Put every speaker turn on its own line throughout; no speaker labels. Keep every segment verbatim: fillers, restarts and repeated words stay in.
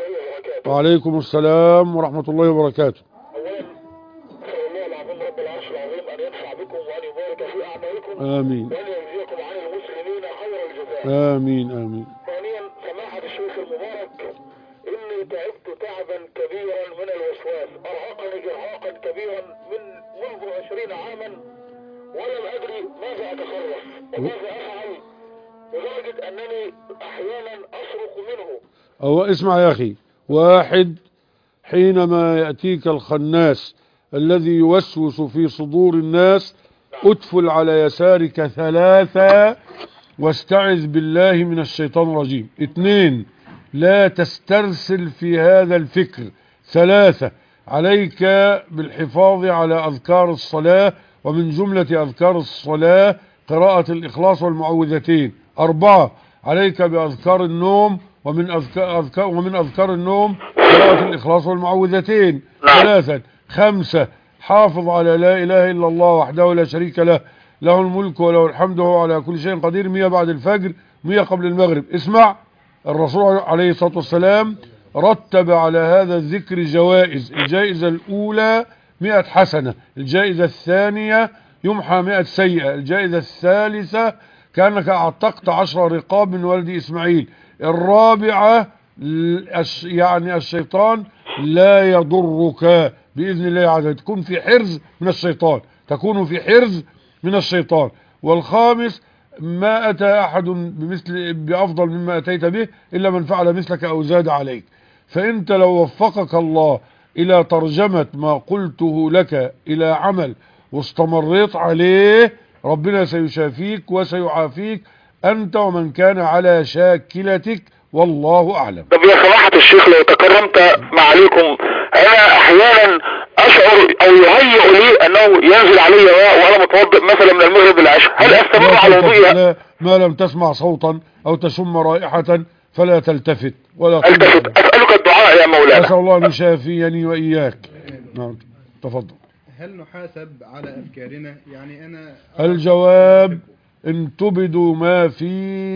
وبركاته.
وعليكم السلام ورحمة الله وبركاته.
اولا اسال الله العظيم رب العرش العظيم ان ينفع بكم وان يبارك في اعمالكم
آمين
وان يجزيكم عن المسلمين خير الجزاء.
آمين آمين.
ثانيا سماحه الشيخ المبارك، اني تعبت تعبا كبيرا من الوسواس، ارهقني ارهاقا كبيرا من منذ عشرين عاما، ولم ادري ماذا اتصرف وماذا افعل، لدرجه انني احيانا اصرخ منه.
هو اسمع يا أخي، واحد حينما يأتيك الخناس الذي يوسوس في صدور الناس ادفل على يسارك ثلاثة واستعذ بالله من الشيطان الرجيم. اثنين، لا تسترسل في هذا الفكر. ثلاثة، عليك بالحفاظ على أذكار الصلاة، ومن جملة أذكار الصلاة قراءة الإخلاص والمعوذتين. أربعة، عليك بأذكار النوم، ومن أذكار, أذكار ومن أذكار النوم قراءة الإخلاص والمعوذتين. ثلاثا. خمسة، حافظ على لا إله إلا الله وحده لا شريك له، له الملك وله الحمد وهو على كل شيء قدير، مية بعد الفجر، مية قبل المغرب. اسمع، الرسول عليه الصلاة والسلام رتب على هذا الذكر جوائز. الجائزة الأولى مئة حسنة، الجائزة الثانية يمحى مئة سيئة، الجائزة الثالثة كأنك أعتقت عشر رقاب من ولد إسماعيل، الرابعة يعني الشيطان لا يضرك بإذن الله عز وجل، تكون في حرز من الشيطان، تكون في حرز من الشيطان. والخامس، ما أتى أحد بمثل بأفضل مما أتيت به إلا من فعل مثلك أو زاد عليك. فأنت لو وفقك الله إلى ترجمة ما قلته لك إلى عمل واستمريت عليه، ربنا سيشافيك وسيعافيك أنت ومن كان على شاكلتك، والله أعلم.
طب يا سماحة الشيخ لو تكرمت معاليكم، أنا أحيانا أشعر أو يهيئ لي أنه ينزل علي ماء وأنا متوضئ مثلا من المغرب للعشاء، هل أستمر على وضوئها؟
ما لم تسمع صوتا أو تشم رائحة فلا تلتفت ولا
التفت. أسألك الدعاء يا مولانا.
أسأل الله أن يشافيني وإياك. نعم تفضل.
هل نحاسب على أفكارنا؟ يعني أنا
الجواب، إن تبدوا ما في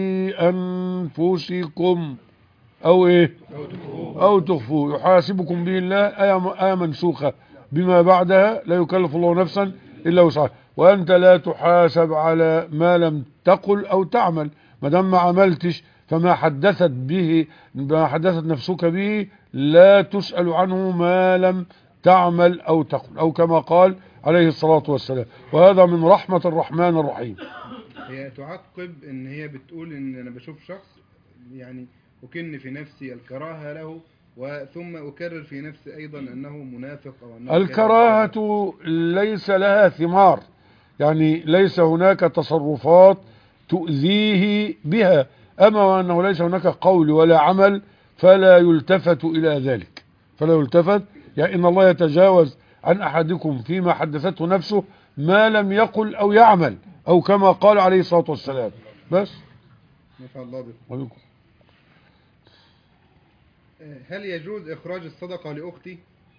أنفسكم أو إيه أو تخفوا يحاسبكم به الله. آية منسوخة بما بعدها، لا يكلف الله نفسا إلا وسعها. وأنت لا تحاسب على ما لم تقل أو تعمل، ما دام ما عملتش فما حدثت به ما حدثت نفسك به لا تسأل عنه ما لم تعمل أو تقل، أو كما قال عليه الصلاة والسلام. وهذا من رحمة الرحمن الرحيم.
هي تعقب ان هي بتقول ان انا بشوف شخص يعني أكن في نفسي الكراهة له، وثم أكرر في نفسي أيضا أنه منافق أو أنه
الكراهة ليس لها ثمار، يعني ليس هناك تصرفات تؤذيه بها، أما وأنه ليس هناك قول ولا عمل فلا يلتفت إلى ذلك، فلا يلتفت. يعني إن الله يتجاوز عن أحدكم فيما حدثته نفسه ما لم يقل أو يعمل، أو كما قال عليه الصلاة والسلام. بس
نفع الله بكم. هل يجوز إخراج الصدقة لأختي؟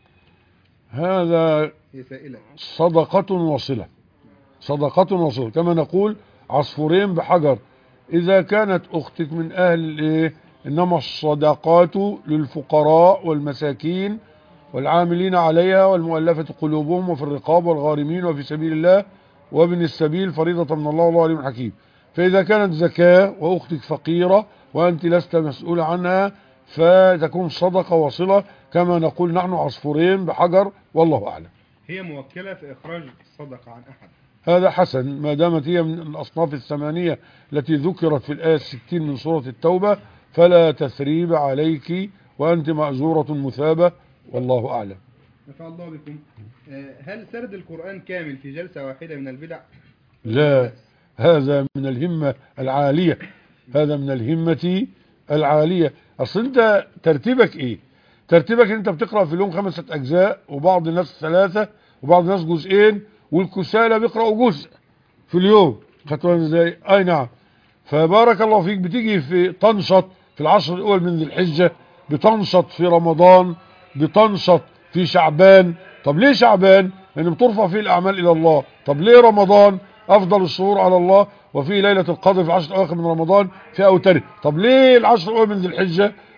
هذا
هي سائلة.
صدقة وصلة، صدقة وصلة، كما نقول عصفورين بحجر. إذا كانت أختك من أهل الإيه، إنما الصدقات للفقراء والمساكين والعاملين عليها والمؤلفة قلوبهم وفي الرقاب والغارمين وفي سبيل الله وابن السبيل فريضة من الله والله عليم حكيم. فإذا كانت زكاة وأختك فقيرة وأنت لست مسؤول عنها فتكون صدقة وصلة، كما نقول نحن عصفورين بحجر، والله أعلم.
هي موكلة في إخراج الصدقة عن أحد،
هذا حسن، ما دامت هي من الأصناف الثمانية التي ذكرت في الآية الستين من سورة التوبة فلا تثريب عليك وأنت مأجورة مثابة، والله أعلم.
نفع الله بكم. هل سرد القرآن كامل في جلسة واحدة من البدع؟
لا، هذا من الهمة العالية، هذا من الهمة العالية. أصل أنت ترتيبك إيه؟ ترتيبك أنت بتقرأ في اليوم خمسة أجزاء، وبعض الناس ثلاثة، وبعض الناس جزئين، والكسالى بيقرأوا جزء في اليوم. خدتوا ازاي؟ أي نعم. فبارك الله فيك، بتيجي في تنشط في العشر الأول من ذي الحجة، بتنشط في رمضان، بتنشط في شعبان. طب ليه شعبان؟ لأن يعني بترفع فيه الأعمال إلى الله. طب ليه رمضان؟ أفضل الشهور على الله، وفي ليلة القدر في العشر الأواخر من رمضان في أوتره. طب ليه العشر الأول من ذي الحجة؟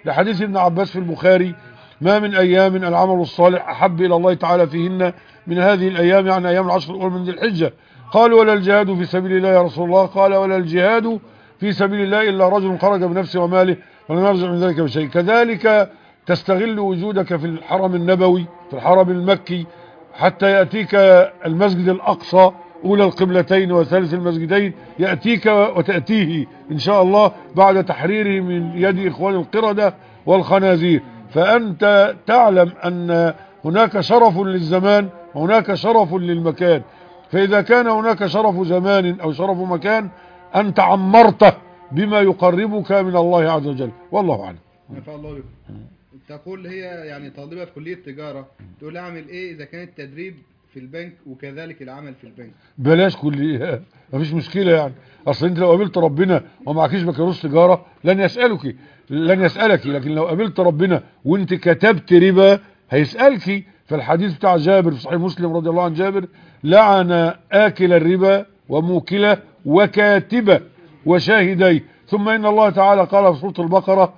لحديث ابن عباس في البخاري: ما من أيام العمل الصالح أحب إلى الله تعالى فيهن من هذه الأيام، يعني أيام العشر الأول من ذي الحجة. قال: ولا الجهاد في سبيل الله يا رسول الله؟ قال: ولا الجهاد في سبيل الله إلا رجل خرج بنفسه وماله ولم يرجع من ذلك بشيء. كذلك تستغل وجودك في الحرم النبوي، في الحرم المكي، حتى يأتيك المسجد الأقصى أولى القبلتين وثالث المسجدين، يأتيك وتأتيه إن شاء الله بعد تحريره من يد إخوان القردة والخنازير. فأنت تعلم أن هناك شرف للزمان وهناك شرف للمكان، فإذا كان هناك شرف زمان أو شرف مكان أنت عمرته بما يقربك من الله عز وجل، والله أعلم.
نفع الله بكم. تقول هي يعني طالبة في كلية تجارة، تقول أعمل إيه إذا كان التدريب في البنك وكذلك العمل في البنك؟
بلاش كلية، مفيش مشكلة يعني. أصل أنت لو قابلت ربنا ومعكيش بكالوريوس تجارة لن يسألك لن يسألك لكن لو قابلت ربنا وأنت كتبت ربا هيسألك. فالحديث بتاع جابر في صحيح مسلم رضي الله عن جابر: لعن آكل الربا وموكله وكاتبه وشاهديه. ثم إن الله تعالى قال في سورة البقرة: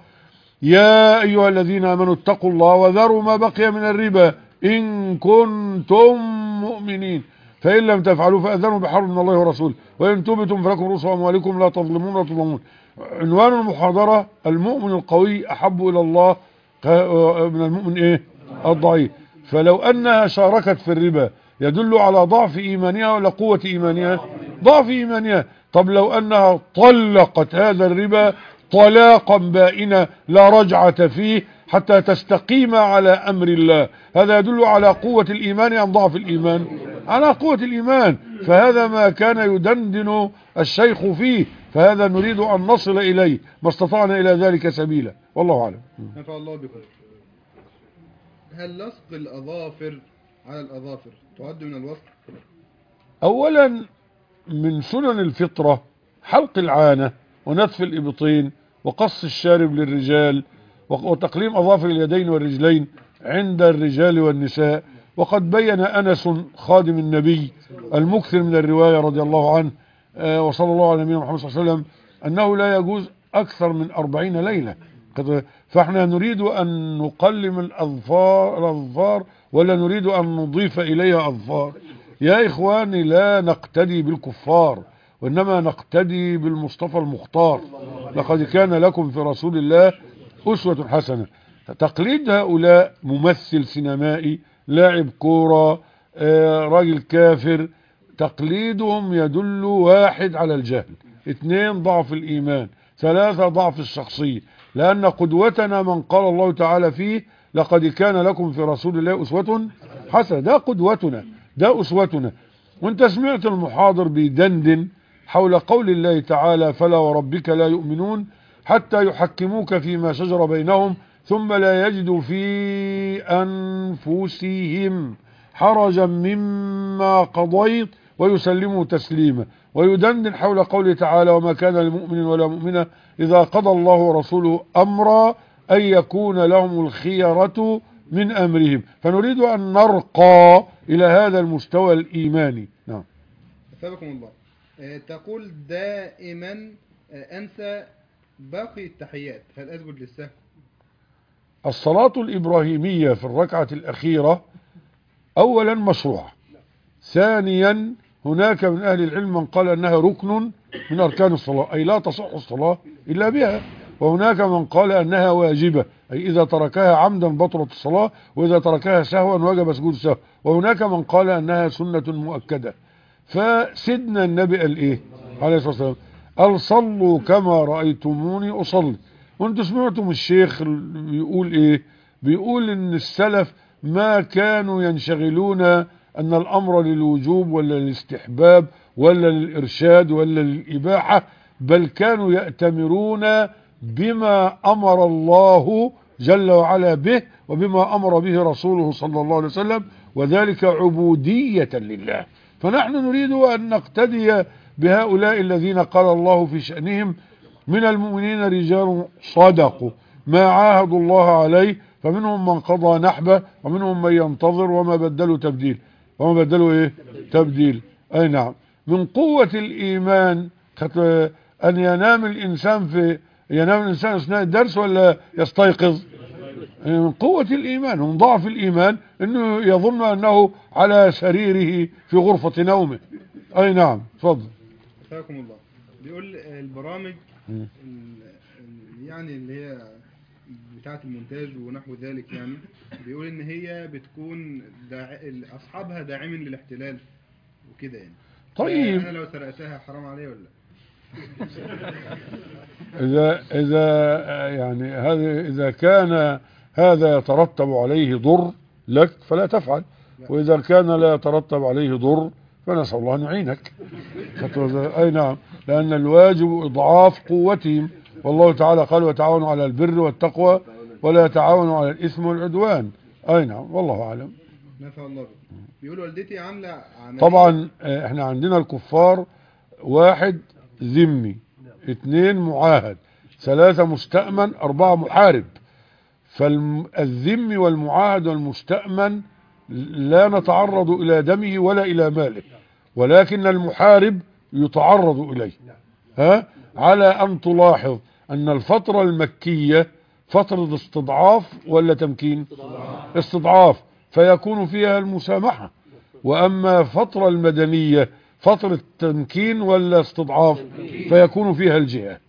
يا أيها الذين آمنوا اتقوا الله وذروا ما بقي من الربا إن كنتم مؤمنين فإن لم تفعلوا فأذنوا بحرب من الله ورسوله وإن تبتم فلكم رؤوس أموالكم لا تظلمون ولا تظلمون. عنوان المحاضرة: المؤمن القوي أحب إلى الله من المؤمن إيه؟ الضعيف. فلو أنها شاركت في الربا يدل على ضعف إيمانها ولا قوة إيمانها؟ ضعف إيمانها. طب لو أنها طلقت هذا الربا طلاقا بائنا لا رجعة فيه حتى تستقيم على أمر الله، هذا يدل على قوة الإيمان أم ضعف الإيمان؟ على قوة الإيمان. فهذا ما كان يدندن الشيخ فيه، فهذا نريد أن نصل إليه ما استطعنا إلى ذلك سبيلا، والله أعلم.
نفع الله بكم. هل لصق الأظافر على الأظافر تعد من الوصل؟
أولا من سنن الفطرة حلق العانة ونتف الإبطين وقص الشارب للرجال وتقليم أظافر اليدين والرجلين عند الرجال والنساء. وقد بين أنس خادم النبي المكثر من الرواية رضي الله عنه آه وصلى الله على نبينا محمد صلى الله عليه وسلم أنه لا يجوز أكثر من أربعين ليلة. فاحنا نريد أن نقلم الأظفار, الأظفار ولا نريد أن نضيف إليها أظفار؟ يا إخواني لا نقتدي بالكفار وإنما نقتدي بالمصطفى المختار. لقد كان لكم في رسول الله أسوة حسنة. تقليد هؤلاء ممثل سينمائي، لاعب كورة، آه، راجل كافر، تقليدهم يدل: واحد على الجهل، اثنين ضعف الإيمان، ثلاثة ضعف الشخصية. لأن قدوتنا من قال الله تعالى فيه: لقد كان لكم في رسول الله أسوة حسنة. ده قدوتنا، ده أسوتنا. وانت سمعت المحاضر بيدندن حول قول الله تعالى: فلا وربك لا يؤمنون حتى يحكموك فيما شجر بينهم ثم لا يجدوا في أنفسهم حرجا مما قضيت ويسلموا تسليما. ويدندن حول قوله تعالى: وما كان لمؤمن ولا مؤمنة إذا قضى الله ورسوله أمرا أن يكون لهم الخيرة من أمرهم. فنريد أن نرقى إلى هذا المستوى الإيماني. نعم.
أثابكم الله. أه تقول دائما أه أنسى باقي التحيات، هل أسجد للسهو؟
الصلاة الإبراهيمية في الركعة الأخيرة أولا مشروعة، ثانيا هناك من أهل العلم من قال أنها ركن من أركان الصلاة، أي لا تصح الصلاة إلا بها. وهناك من قال أنها واجبة، أي إذا تركها عمدا بطلت الصلاة، وإذا تركها سهوا وجب سجود السهو. وهناك من قال أنها سنة مؤكدة. فسيدنا النبي قال إيه عليه الصلاة والسلام؟ قال: صلوا كما رأيتموني أصلي. وانتم سمعتم الشيخ بيقول إيه؟ بيقول إن السلف ما كانوا ينشغلون أن الأمر للوجوب ولا للاستحباب ولا للإرشاد ولا للإباحة، بل كانوا يأتمرون بما أمر الله جل وعلا به وبما أمر به رسوله صلى الله عليه وسلم، وذلك عبودية لله. فنحن نريد أن نقتدي بهؤلاء الذين قال الله في شأنهم: من المؤمنين رجال صدقوا ما عاهدوا الله عليه فمنهم من قضى نحبه ومنهم من ينتظر وما بدلوا تبديل. وما بدلوا ايه؟ تبديل. اي نعم. من قوة الإيمان أن ينام الإنسان في ينام الإنسان أثناء الدرس ولا يستيقظ؟ من قوة الإيمان ومن ضعف الإيمان أنه يظن أنه على سريره في غرفة نومه. أي نعم، تفضل.
أفاكم الله. بيقول البرامج ال- ال- يعني اللي هي بتاعة المونتاج ونحو ذلك، يعني بيقول إن هي بتكون داع... أصحابها داعمين للاحتلال وكده يعني.
طيب
أنا لو سرقتها حرام عليا ولا؟
إذا إذا يعني هذا إذا كان هذا يترتب عليه ضر لك فلا تفعل، وإذا كان لا يترتب عليه ضر فنسأل الله أن يعينك. أي نعم، لأن الواجب إضعاف قوتهم، والله تعالى قال وتعاونوا على البر والتقوى ولا تعاونوا على الإثم والعدوان. أي نعم، والله أعلم.
نفع الله بك. بيقول والدتي عاملة عملية.
طبعا احنا عندنا الكفار: واحد ذمي، اثنين معاهد، ثلاثة مستأمن، أربعة محارب. فالذمي والمعاهد والمستأمن لا نتعرض إلى دمه ولا إلى ماله، ولكن المحارب يتعرض إليه. ها؟ على أن تلاحظ أن الفترة المكية فترة استضعاف ولا تمكين؟ استضعاف، فيكون فيها المسامحة. وأما فترة المدنية فترة تمكين ولا استضعاف، فيكون فيها الجهاد.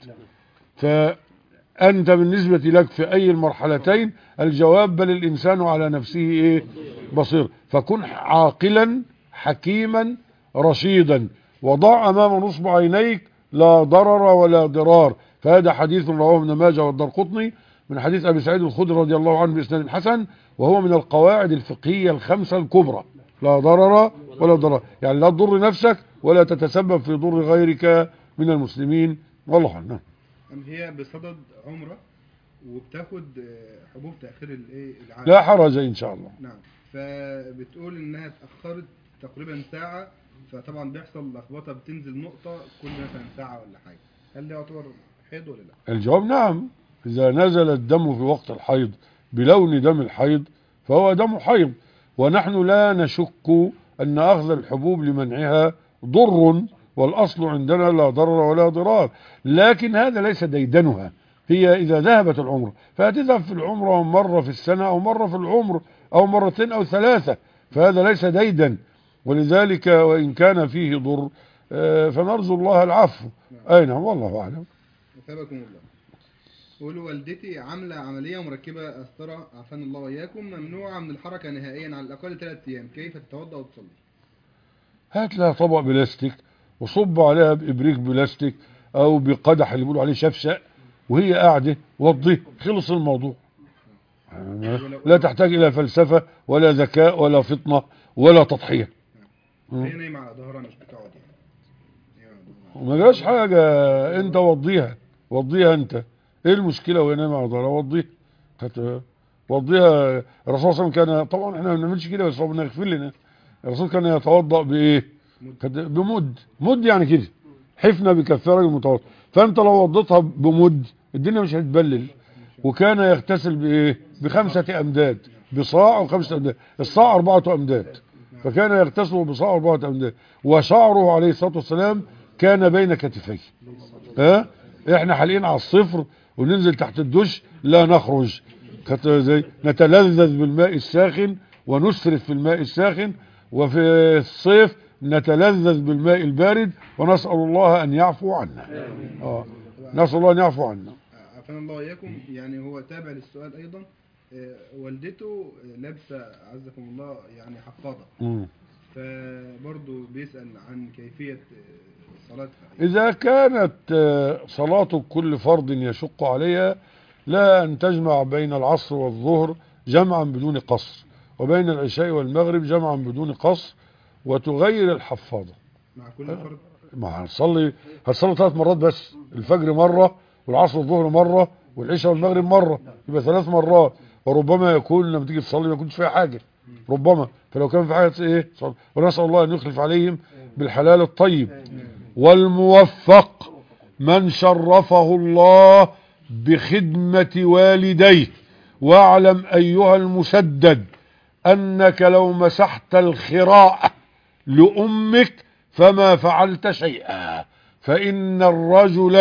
فأنت بالنسبة لك في أي المرحلتين الجواب بل الإنسان على نفسه إيه؟ بصير. فكن عاقلا حكيما رشيدا، وضع أمام نصب عينيك لا ضرر ولا ضرار. فهذا حديث رواه ابن ماجه والدارقطني من حديث أبي سعيد الخدري رضي الله عنه بإسناد حسن، وهو من القواعد الفقهية الخمسة الكبرى: لا ضرر ولا ضرر، يعني لا تضر نفسك ولا تتسبب في ضر غيرك من المسلمين. والله أعلم.
هي بصدد عمرة وبتاخد حبوب تأخير الايه العام.
لا حرج إن شاء الله.
نعم. فبتقول انها اتأخرت تقريبا ساعة، فطبعا بيحصل لخبطة، بتنزل نقطة كل مثلا ساعة ولا حاجة. هل ده يعتبر حيض ولا لا؟
الجواب نعم. إذا نزل الدم في وقت الحيض بلون دم الحيض فهو دم حيض، ونحن لا نشك أن أخذ الحبوب لمنعها ضر، والأصل عندنا لا ضرر ولا ضرار. لكن هذا ليس ديدنها. هي إذا ذهبت العمر فهتذهب في العمر مرة في السنة أو مرة في العمر أو مرتين أو ثلاثة، فهذا ليس ديدا. ولذلك وإن كان فيه ضر فنرجو الله العفو. أي نعم، والله أعلم.
أثابكم الله. قولوا والدتي عاملة عملية ومركبة قسطرة عافانا الله وإياكم، ممنوعة من الحركة نهائيا على الأقل ثلاث أيام، كيف تتوضأ وتصلي؟
هات لها طبق بلاستيك وصب عليها بإبريق بلاستيك أو بقدح اللي بيقولوا عليه شفشق، وهي قاعدة وضيه، خلص الموضوع. لا تحتاج إلى فلسفة ولا ذكاء ولا فطنة ولا تضحية.
هي نايمة على ظهرها مش بتقعد يعني.
ما جاش حاجة، أنت وضيها وضيها أنت. إيه المشكلة وهي نايمة على ظهرها؟ وضيها وضيها. الرسول صلى الله عليه وسلم كان، طبعا احنا ما بنعملش كده بس ربنا يغفر لنا، الرسول كان يتوضأ بإيه؟ بمد. مد يعني كده، حفنة بكف راجل متوسط. فأنت لو وضيتها بمد الدنيا مش هتبلل. وكان يغتسل بإيه؟ بخمسة أمداد، بصاع وخمسة أمداد. الصاع أربعة أمداد، فكان يغتسل بصاع أربعة أمداد. وشعره عليه الصلاة والسلام كان بين كتفيه. ها؟ احنا حاليا على الصفر وننزل تحت الدش لا نخرج، زي نتلذذ بالماء الساخن ونسرف في الماء الساخن، وفي الصيف نتلذذ بالماء البارد، ونسأل الله أن يعفو عنا. آه. نسأل الله أن يعفو عنا.
عافانا الله وإياكم. يعني هو تابع للسؤال أيضا. آه والدته لابسة عزكم الله يعني حفاضة، فبرضه بيسأل عن كيفية صلاتها.
إذا كانت صلاة كل فرض يشق عليها لا أن تجمع بين العصر والظهر جمعا بدون قصر، وبين العشاء والمغرب جمعا بدون قصر، وتغير الحفاضة
مع كل فرض.
ما هتصلي هتصلي ثلاث مرات بس، الفجر مرة والعصر والظهر مرة والعشاء والمغرب مرة، يبقى ثلاث مرات. وربما يكون لما تيجي تصلي ما يكونش فيها حاجة، ربما. فلو كان في حاجة ايه صلي. ونسأل الله أن يخلف عليهم بالحلال الطيب. والموفق من شرفه الله بخدمة والديه. واعلم أيها المسدد أنك لو مسحت الخراء لأمك فما فعلت شيئا، فإن الرجل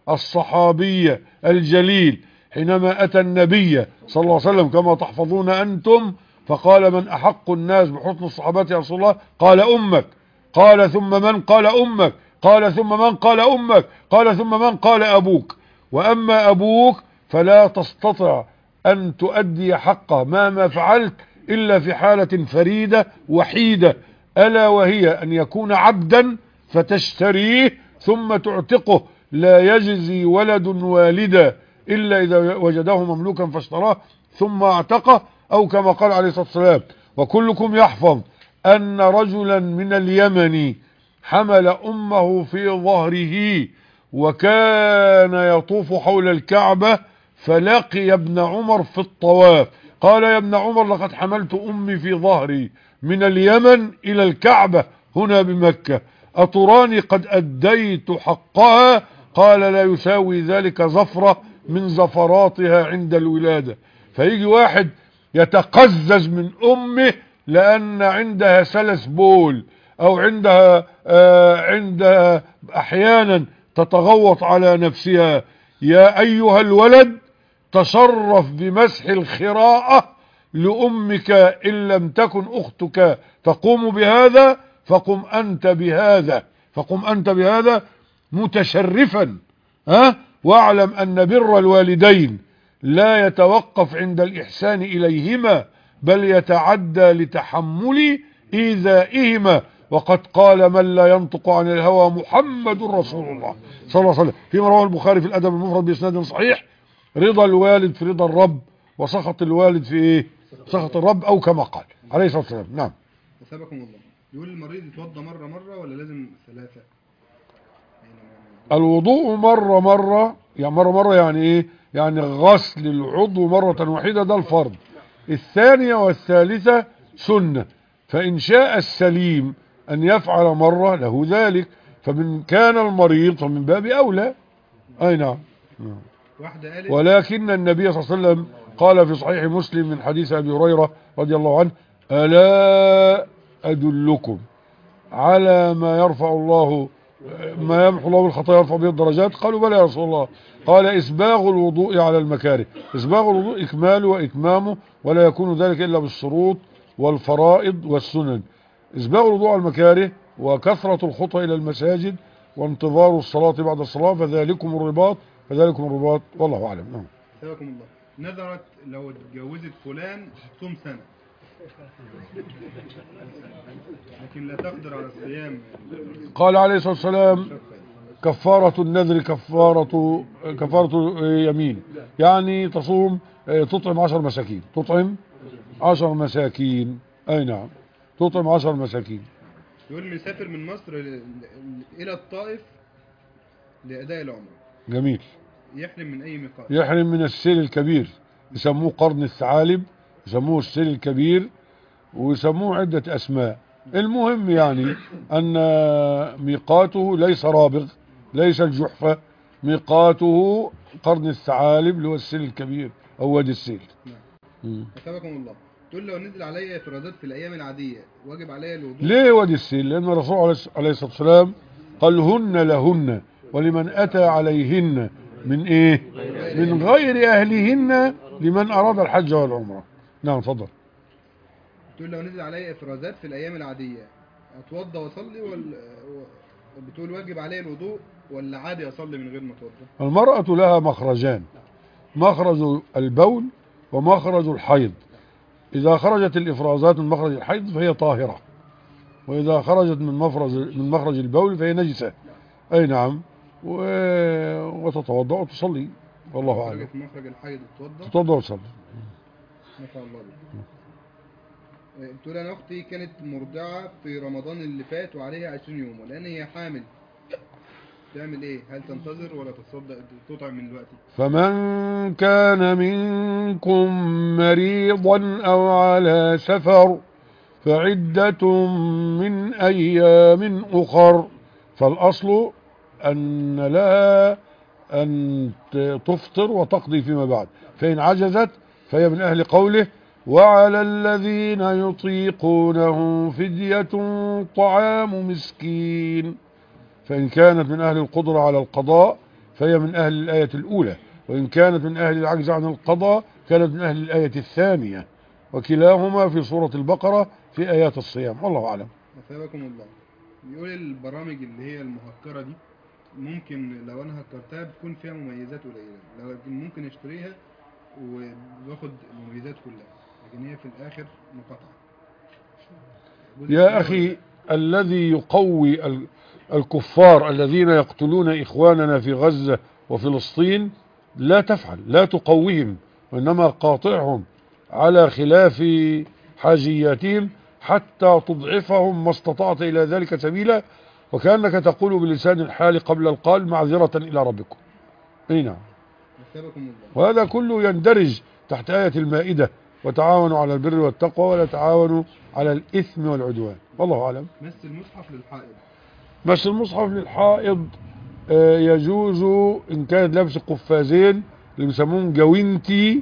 الصحابي الجليل حينما أتى النبي صلى الله عليه وسلم كما تحفظون أنتم، فقال: من أحق الناس بحسن الصحابة يا رسول الله؟ قال: أمك. قال: ثم من؟ قال: أمك. قال: ثم من؟ قال: أمك. قال: ثم من؟ قال: أبوك. وأما أبوك فلا تستطع أن تؤدي حقه مهما فعلت إلا في حالة فريدة وحيدة، ألا وهي أن يكون عبدا فتشتريه ثم تعتقه. لا يجزي ولد والدا إلا إذا وجده مملوكا فاشتراه ثم اعتقه، أو كما قال عليه الصلاة والسلام. وكلكم يحفظ أن رجلا من اليمن حمل أمه في ظهره وكان يطوف حول الكعبة، فلقي ابن عمر في الطواف، قال: يا ابن عمر، لقد حملت أمي في ظهري من اليمن إلى الكعبة هنا بمكة، أتراني قد أديت حقها؟ قال: لا يساوي ذلك زفرة من زفراتها عند الولادة. فيجي واحد يتقزز من أمه لأن عندها سلس بول، أو عندها آه عندها أحيانا تتغوط على نفسها. يا أيها الولد، تشرف بمسح الخراءة لأمك، إن لم تكن أختك تقوم بهذا فقم أنت بهذا، فقم أنت بهذا متشرفا. ها؟ واعلم أن بر الوالدين لا يتوقف عند الإحسان إليهما، بل يتعدى لتحمل إيذائهما. وقد قال من لا ينطق عن الهوى محمد رسول الله صلى الله عليه وسلم فيما رواه البخاري في الأدب المفرد بإسناد صحيح: رضا الوالد في رضا الرب، وسخط الوالد في ايه؟ سخط الرب، او كما قال عليه الصلاة والسلام. نعم.
أثابكم الله. يقول المريض يتوضى مرة مرة ولا لازم ثلاثة؟
الوضوء مرة مرة، يعني مرة مرة يعني ايه؟ يعني غسل العضو مرة واحدة، ده الفرض. الثانية والثالثة سنة، فإن شاء السليم أن يفعل مرة له ذلك، فمن كان المريض فمن باب أولى. أي نعم. ولكن النبي صلى الله عليه وسلم قال في صحيح مسلم من حديث أبي هريرة رضي الله عنه: ألا أدلكم على ما يرفع الله ما يمحو الله بالخطايا يرفع به الدرجات؟ قالوا: بلى يا رسول الله. قال: إسباغ الوضوء على المكاره. إسباغ الوضوء إكماله وإتمامه، ولا يكون ذلك إلا بالشروط والفرائض والسنن. إسباغ الوضوء على المكاره وكثرة الخطى إلى المساجد وانتظار الصلاة بعد الصلاة، فذلكم الرباط فذلكم الرباط، والله أعلم. نعم.
أثابكم الله. نذرت لو اتجوزت فلان تصوم سنة، لكن لا تقدر على الصيام،
قال عليه الصلاة والسلام: كفارة النذر كفارة كفارة يمين، يعني تصوم تطعم عشر مساكين، تطعم عشر مساكين. أي نعم، تطعم عشر مساكين.
يقول لي سافر من مصر إلى الطائف لأداء العمرة،
جميل.
يحرم من أي ميقات؟
يحرم من السيل الكبير، يسموه قرن الثعالب، يسموه السيل الكبير، ويسموه عدة أسماء. المهم يعني أن ميقاته ليس رابغ، ليس الجحفة، ميقاته قرن الثعالب اللي هو السيل الكبير أو وادي السيل.
نعم. أثابكم الله. تقول لو نزل علي إفرازات في الأيام العادية واجب علي الوضوء؟
ليه وادي السيل؟ لأن الرسول عليه الصلاة والسلام قال: هن لهن ولمن أتى عليهن من إيه؟ من غير أهلهن لمن أراد الحج والعمرة. نعم، تفضل.
تقول لو نزل علي إفرازات في الأيام العادية أتوضى وأصلي، ولا بتقول واجب علي الوضوء ولا عادي أصلي من غير ما أتوضى؟
المرأة لها مخرجان: مخرج البول ومخرج الحيض. إذا خرجت الإفرازات من مخرج الحيض فهي طاهرة، وإذا خرجت من مخرج من مخرج البول فهي نجسة. أي نعم، و... وتتوضأ وتصلي، والله أعلم.
في مخرج الحيض تتوضأ
تتوضأ وتصلي.
ما شاء الله. بتقول أنا أختي كانت مرضعة في رمضان اللي فات وعليها عشرين يوم، ولأن هي حامل تعمل إيه؟ هل تنتظر ولا تصدق تطعم من دلوقتي؟
فمن كان منكم مريضا أو على سفر فعدة من أيام أخر، فالأصل أن لها أن تفطر وتقضي فيما بعد، فإن عجزت فهي من أهل قوله: وعلى الذين يطيقونه فدية طعام مسكين. فإن كانت من أهل القدرة على القضاء فهي من أهل الآية الأولى، وإن كانت من أهل العجز عن القضاء كانت من أهل الآية الثانية، وكلاهما في سورة البقرة في آيات الصيام. والله أعلم.
أثابكم الله. بيقول البرامج اللي هي المهكرة دي ممكن لو أنا هكرتها بتكون فيها مميزات قليلة، لكن ممكن أشتريها وباخد المميزات كلها، لكن هي في الآخر مقاطعة.
يا أخي، الذي يقوي ال- الكفار الذين يقتلون إخواننا في غزة وفلسطين لا تفعل، لا تقويهم، وإنما قاطعهم على خلاف حاجياتهم حتى تضعفهم ما استطعت إلى ذلك سبيلا، وكأنك تقول بلسان الحال قبل القال معذرة إلى ربكم. أي نعم.
أثابكم الله.
وهذا كله يندرج تحت آية المائدة: وتعاونوا على البر والتقوى ولا تعاونوا على الإثم والعدوان. والله أعلم.
مس المصحف للحائض.
مس المصحف للحائض آه، يجوز إن كانت لابس قفازين اللي بيسموهم جوينتي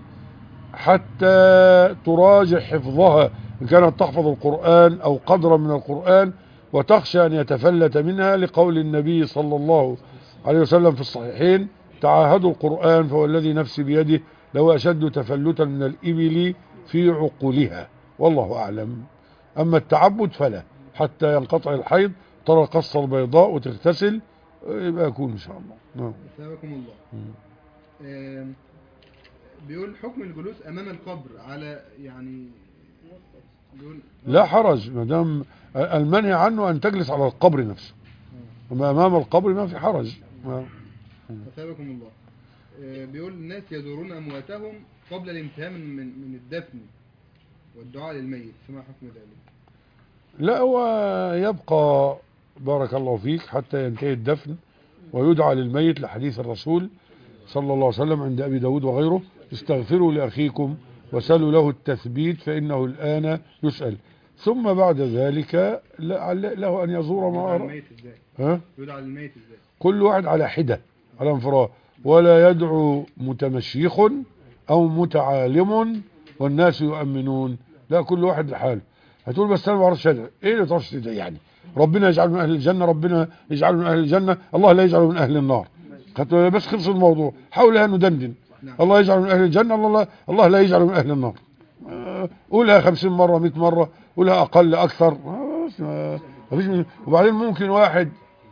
حتى تراجع حفظها، إن كانت تحفظ القرآن أو قدرا من القرآن وتخشى أن يتفلت منها، لقول النبي صلى الله عليه وسلم في الصحيحين: تعاهدوا القرآن فوالذي نفسي بيده لو أشد تفلتا من الإبل في عقولها. والله أعلم. أما التعبد فلا، حتى ينقطع الحيض ترى القصة البيضاء وتغتسل يبقى يكون إن شاء الله. نعم.
أثابكم الله. آم، بيقول حكم الجلوس أمام القبر على يعني بيقول
لا حرج، ما دام المنهي عنه أن تجلس على القبر نفسه، أما أمام القبر ما في حرج. نعم.
أثابكم الله. آه، بيقول الناس يزورون أمواتهم قبل الانتهاء من من من الدفن والدعاء للميت، فما حكم ذلك؟
لا، هو يبقى بارك الله فيك حتى ينتهي الدفن ويدعى للميت لحديث الرسول صلى الله عليه وسلم عند أبي داود وغيره: استغفروا لأخيكم وسألوا له التثبيت فإنه الآن يسأل. ثم بعد ذلك له أن يزور ما
يدعى
أرى.
للميت إزاي؟
ها؟
يدعى للميت إزاي؟
كل واحد على حدة، على انفراد، ولا يدعو متمشيخ أو متعالم والناس يؤمنون، لا، كل واحد لحاله. هتقول بس أنا ما بعرفش أدعي. إيه اللي تعرفش تدعي يعني؟ ربنا يجعل من أهل الجنة، ربنا يجعل من أهل الجنة، الله لا يجعل من أهل النار. بس خلص الموضوع، حاولها ندندن.
نعم.
الله يجعل من أهل الجنة، الله لا, الله لا يجعل من أهل النار. آه، قولها خمسين مرة، مئة مرة، قولها أقل أكثر. آه، بس ما فيش من- وبعدين ممكن واحد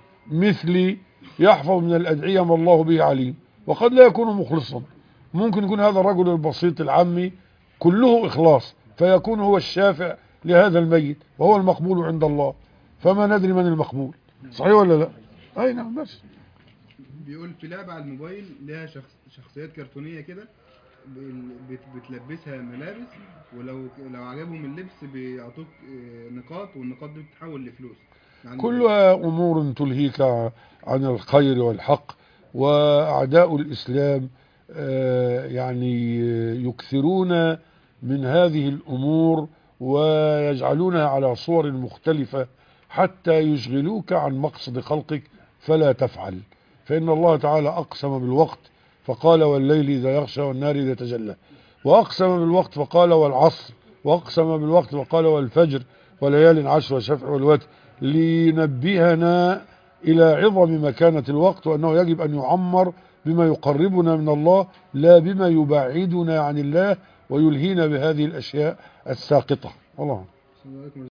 مثلي يحفظ من الأدعية ما الله به عليم وقد لا يكون مخلصا. ممكن يكون هذا الرجل البسيط العامي كله إخلاص فيكون هو الشافع لهذا الميت وهو المقبول عند الله، فما ندري من المقبول. صحيح ولا لا؟ أي نعم. بس
بيقول في لعبة على الموبايل لها شخص شخصيات كرتونية كده، بال- بت- بتلبسها ملابس، ولو لو عجبهم اللبس بيعطوك آه، نقاط، والنقاط دي بتتحول لفلوس. يعني
كلها أمور تلهيك عن الخير والحق، وأعداء الإسلام آه، يعني يكثرون من هذه الأمور ويجعلونها على صور مختلفة حتى يشغلوك عن مقصد خلقك، فلا تفعل. فإن الله تعالى أقسم بالوقت فقال: والليل إذا يغشى والنار إذا تجلى، وأقسم بالوقت فقال: والعصر، وأقسم بالوقت فقال: والفجر وليال عشر والشفع والوتر، لينبهنا إلى عظم مكانة الوقت وأنه يجب أن يعمر بما يقربنا من الله لا بما يبعدنا عن الله ويلهينا بهذه الأشياء الساقطة. والله.
السلام عليكم.